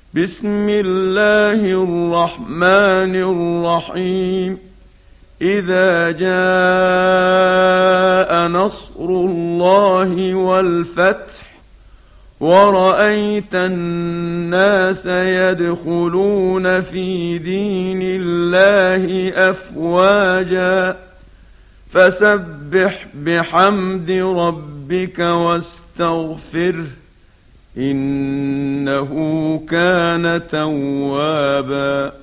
بسم الله الرحمن الرحيم. إذا جاء نصر الله والفتح ورأيت الناس يدخلون في دين الله أفواجا فسبح بحمد ربك واستغفره إنه كان توابا.